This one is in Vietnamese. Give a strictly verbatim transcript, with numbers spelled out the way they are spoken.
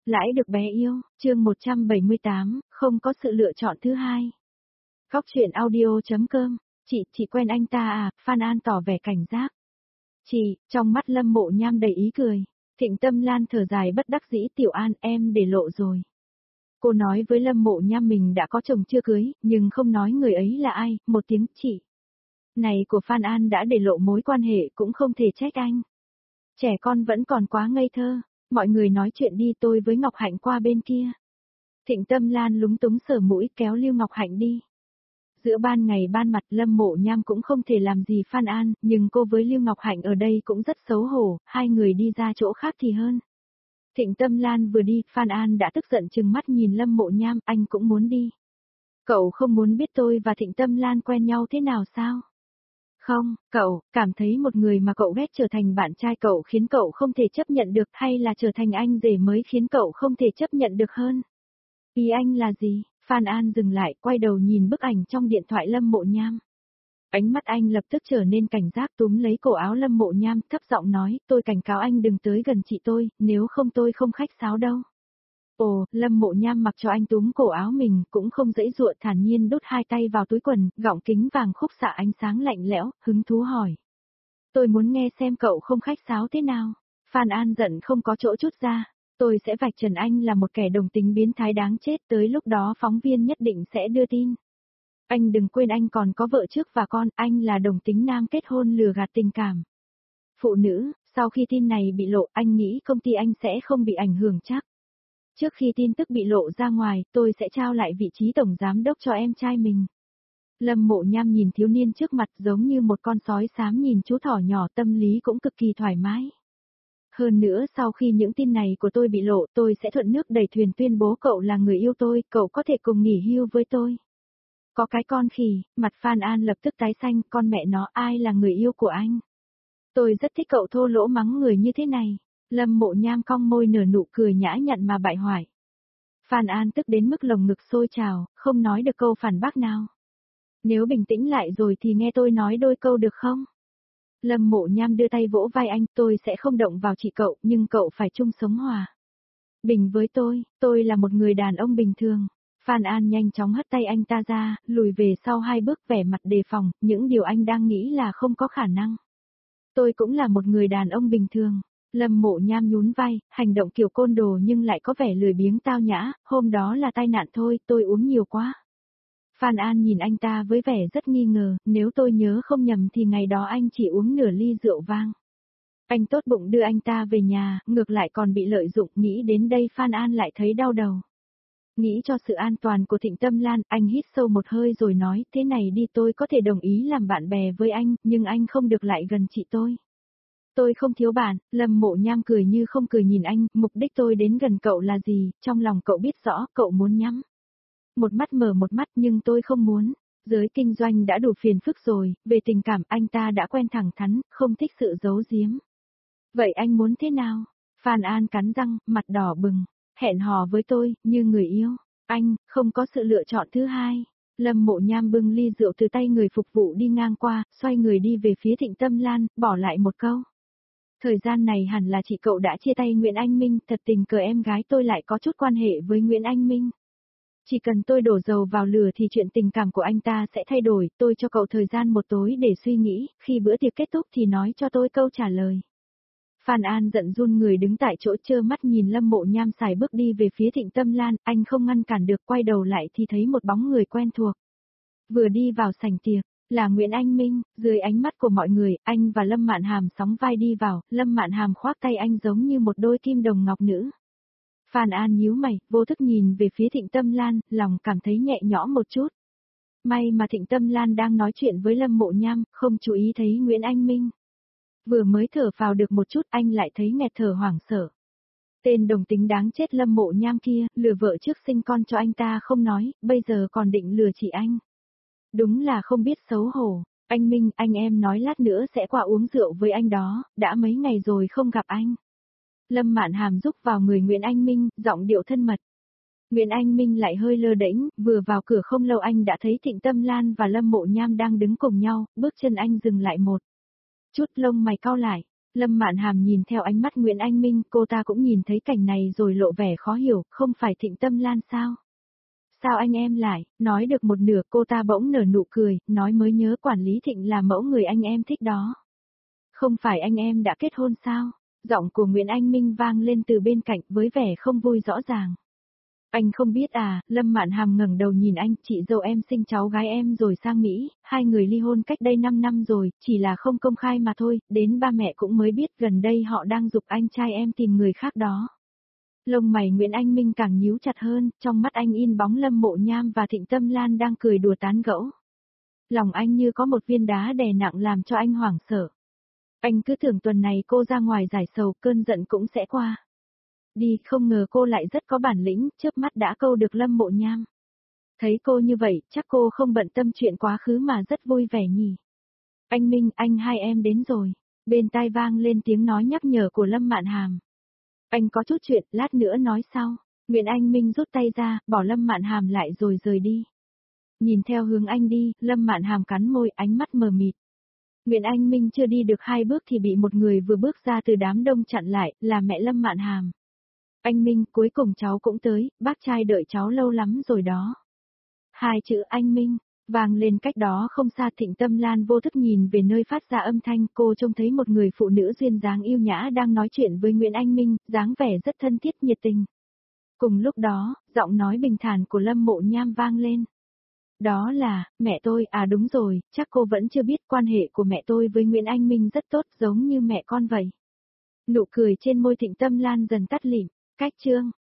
Lãi được bé yêu, chương một trăm bảy mươi tám, không có sự lựa chọn thứ hai. Góc truyện audio.com, chị, chị quen anh ta à, Phan An tỏ vẻ cảnh giác. Chị, trong mắt Lâm Mộ Nham đầy ý cười. Thịnh Tâm Lan thở dài bất đắc dĩ, Tiểu An em để lộ rồi. Cô nói với Lâm Mộ Nham mình đã có chồng chưa cưới, nhưng không nói người ấy là ai, một tiếng chị. Này của Phan An đã để lộ mối quan hệ cũng không thể trách anh. Trẻ con vẫn còn quá ngây thơ. Mọi người nói chuyện đi, tôi với Ngọc Hạnh qua bên kia. Thịnh Tâm Lan lúng túng sờ mũi kéo Lưu Ngọc Hạnh đi. Giữa ban ngày ban mặt Lâm Mộ Nham cũng không thể làm gì Phan An, nhưng cô với Lưu Ngọc Hạnh ở đây cũng rất xấu hổ, hai người đi ra chỗ khác thì hơn. Thịnh Tâm Lan vừa đi, Phan An đã tức giận trừng mắt nhìn Lâm Mộ Nham, anh cũng muốn đi. Cậu không muốn biết tôi và Thịnh Tâm Lan quen nhau thế nào sao? Không, cậu, cảm thấy một người mà cậu ghét trở thành bạn trai cậu khiến cậu không thể chấp nhận được, hay là trở thành anh rể mới khiến cậu không thể chấp nhận được hơn? Ý anh là gì? Phan An dừng lại, quay đầu nhìn bức ảnh trong điện thoại Lâm Mộ Nham. Ánh mắt anh lập tức trở nên cảnh giác, túm lấy cổ áo Lâm Mộ Nham, thấp giọng nói, tôi cảnh cáo anh đừng tới gần chị tôi, nếu không tôi không khách sáo đâu. Ồ, Lâm Mộ Nham mặc cho anh túm cổ áo mình, cũng không dãy dụa, thản nhiên đút hai tay vào túi quần, gọng kính vàng khúc xạ ánh sáng lạnh lẽo, hứng thú hỏi. Tôi muốn nghe xem cậu không khách sáo thế nào. Phan An giận không có chỗ chút ra. Tôi sẽ vạch trần anh là một kẻ đồng tính biến thái đáng chết, tới lúc đó phóng viên nhất định sẽ đưa tin. Anh đừng quên anh còn có vợ trước và con, anh là đồng tính nam kết hôn lừa gạt tình cảm. Phụ nữ, sau khi tin này bị lộ, anh nghĩ công ty anh sẽ không bị ảnh hưởng chắc. Trước khi tin tức bị lộ ra ngoài, tôi sẽ trao lại vị trí tổng giám đốc cho em trai mình. Lâm Mộ Nham nhìn thiếu niên trước mặt giống như một con sói xám nhìn chú thỏ nhỏ, tâm lý cũng cực kỳ thoải mái. Hơn nữa sau khi những tin này của tôi bị lộ, tôi sẽ thuận nước đẩy thuyền tuyên bố cậu là người yêu tôi, cậu có thể cùng nghỉ hưu với tôi. Có cái con khỉ, mặt Phan An lập tức tái xanh, con mẹ nó, ai là người yêu của anh? Tôi rất thích cậu thô lỗ mắng người như thế này. Lâm Mộ Nham cong môi nở nụ cười nhã nhặn mà bại hoại. Phan An tức đến mức lồng ngực sôi trào, không nói được câu phản bác nào. Nếu bình tĩnh lại rồi thì nghe tôi nói đôi câu được không? Lâm Mộ Nham đưa tay vỗ vai anh, tôi sẽ không động vào chị cậu, nhưng cậu phải chung sống hòa bình với tôi, tôi là một người đàn ông bình thường. Phan An nhanh chóng hất tay anh ta ra, lùi về sau hai bước vẻ mặt đề phòng, những điều anh đang nghĩ là không có khả năng. Tôi cũng là một người đàn ông bình thường. Lâm Mộ Nham nhún vai, hành động kiểu côn đồ nhưng lại có vẻ lười biếng tao nhã, hôm đó là tai nạn thôi, tôi uống nhiều quá. Phan An nhìn anh ta với vẻ rất nghi ngờ, nếu tôi nhớ không nhầm thì ngày đó anh chỉ uống nửa ly rượu vang. Anh tốt bụng đưa anh ta về nhà, ngược lại còn bị lợi dụng, nghĩ đến đây Phan An lại thấy đau đầu. Nghĩ cho sự an toàn của Thịnh Tâm Lan, anh hít sâu một hơi rồi nói, thế này đi, tôi có thể đồng ý làm bạn bè với anh, nhưng anh không được lại gần chị tôi. Tôi không thiếu bạn, Lâm Mộ Nham cười như không cười nhìn anh, mục đích tôi đến gần cậu là gì, trong lòng cậu biết rõ, cậu muốn nhắm một mắt mở một mắt nhưng tôi không muốn. Giới kinh doanh đã đủ phiền phức rồi, về tình cảm anh ta đã quen thẳng thắn, không thích sự giấu giếm. Vậy anh muốn thế nào? Phan An cắn răng, mặt đỏ bừng, hẹn hò với tôi, như người yêu. Anh, không có sự lựa chọn thứ hai. Lâm Mộ Nham bưng ly rượu từ tay người phục vụ đi ngang qua, xoay người đi về phía Thịnh Tâm Lan, bỏ lại một câu. Thời gian này hẳn là chị cậu đã chia tay Nguyễn Anh Minh, thật tình cờ em gái tôi lại có chút quan hệ với Nguyễn Anh Minh. Chỉ cần tôi đổ dầu vào lửa thì chuyện tình cảm của anh ta sẽ thay đổi, tôi cho cậu thời gian một tối để suy nghĩ, khi bữa tiệc kết thúc thì nói cho tôi câu trả lời. Phan An giận run người đứng tại chỗ trơ mắt nhìn Lâm Mộ Nham xài bước đi về phía Thịnh Tâm Lan, anh không ngăn cản được, quay đầu lại thì thấy một bóng người quen thuộc. Vừa đi vào sảnh tiệc, là Nguyễn Anh Minh, dưới ánh mắt của mọi người, anh và Lâm Mạn Hàm sóng vai đi vào, Lâm Mạn Hàm khoác tay anh giống như một đôi kim đồng ngọc nữ. Phan An nhíu mày, vô thức nhìn về phía Thịnh Tâm Lan, lòng cảm thấy nhẹ nhõm một chút. May mà Thịnh Tâm Lan đang nói chuyện với Lâm Mộ Nham, không chú ý thấy Nguyễn Anh Minh. Vừa mới thở vào được một chút anh lại thấy nghẹt thở hoảng sợ. Tên đồng tính đáng chết Lâm Mộ Nham kia, lừa vợ trước sinh con cho anh ta không nói, bây giờ còn định lừa chị anh. Đúng là không biết xấu hổ. Anh Minh, anh em nói lát nữa sẽ qua uống rượu với anh đó, đã mấy ngày rồi không gặp anh. Lâm Mạn Hàm rúc vào người Nguyễn Anh Minh, giọng điệu thân mật. Nguyễn Anh Minh lại hơi lơ đễnh, vừa vào cửa không lâu anh đã thấy Thịnh Tâm Lan và Lâm Mộ Nham đang đứng cùng nhau, bước chân anh dừng lại một chút, lông mày cau lại. Lâm Mạn Hàm nhìn theo ánh mắt Nguyễn Anh Minh, cô ta cũng nhìn thấy cảnh này rồi lộ vẻ khó hiểu, không phải Thịnh Tâm Lan sao? Sao anh em lại, nói được một nửa cô ta bỗng nở nụ cười, nói mới nhớ quản lý Thịnh là mẫu người anh em thích đó. Không phải anh em đã kết hôn sao? Giọng của Nguyễn Anh Minh vang lên từ bên cạnh với vẻ không vui rõ ràng. Anh không biết à, Lâm Mạn Hàm ngẩng đầu nhìn anh, chị dâu em sinh cháu gái em rồi sang Mỹ, hai người ly hôn cách đây năm năm rồi, chỉ là không công khai mà thôi, đến ba mẹ cũng mới biết gần đây họ đang giục anh trai em tìm người khác đó. Lông mày Nguyễn Anh Minh càng nhíu chặt hơn, trong mắt anh in bóng Lâm Mộ Nham và Thịnh Tâm Lan đang cười đùa tán gẫu. Lòng anh như có một viên đá đè nặng làm cho anh hoảng sợ. Anh cứ tưởng tuần này cô ra ngoài giải sầu, cơn giận cũng sẽ qua. Đi, không ngờ cô lại rất có bản lĩnh, chớp mắt đã câu được Lâm Mộ Nham. Thấy cô như vậy, chắc cô không bận tâm chuyện quá khứ mà rất vui vẻ nhỉ. Anh Minh, anh hai em đến rồi. Bên tai vang lên tiếng nói nhắc nhở của Lâm Mạn Hàm. Anh có chút chuyện, lát nữa nói sau. Nguyễn Anh Minh rút tay ra, bỏ Lâm Mạn Hàm lại rồi rời đi. Nhìn theo hướng anh đi, Lâm Mạn Hàm cắn môi, ánh mắt mờ mịt. Nguyễn Anh Minh chưa đi được hai bước thì bị một người vừa bước ra từ đám đông chặn lại, là mẹ Lâm Mạn Hàm. Anh Minh, cuối cùng cháu cũng tới, bác trai đợi cháu lâu lắm rồi đó. Hai chữ anh Minh, vang lên cách đó không xa. Thịnh Tâm Lan vô thức nhìn về nơi phát ra âm thanh, cô trông thấy một người phụ nữ duyên dáng yêu nhã đang nói chuyện với Nguyễn Anh Minh, dáng vẻ rất thân thiết nhiệt tình. Cùng lúc đó, giọng nói bình thản của Lâm Mộ Nham vang lên. Đó là, mẹ tôi, à đúng rồi, chắc cô vẫn chưa biết quan hệ của mẹ tôi với Nguyễn Anh Minh rất tốt giống như mẹ con vậy. Nụ cười trên môi Thịnh Tâm Lan dần tắt lịm, cách chương.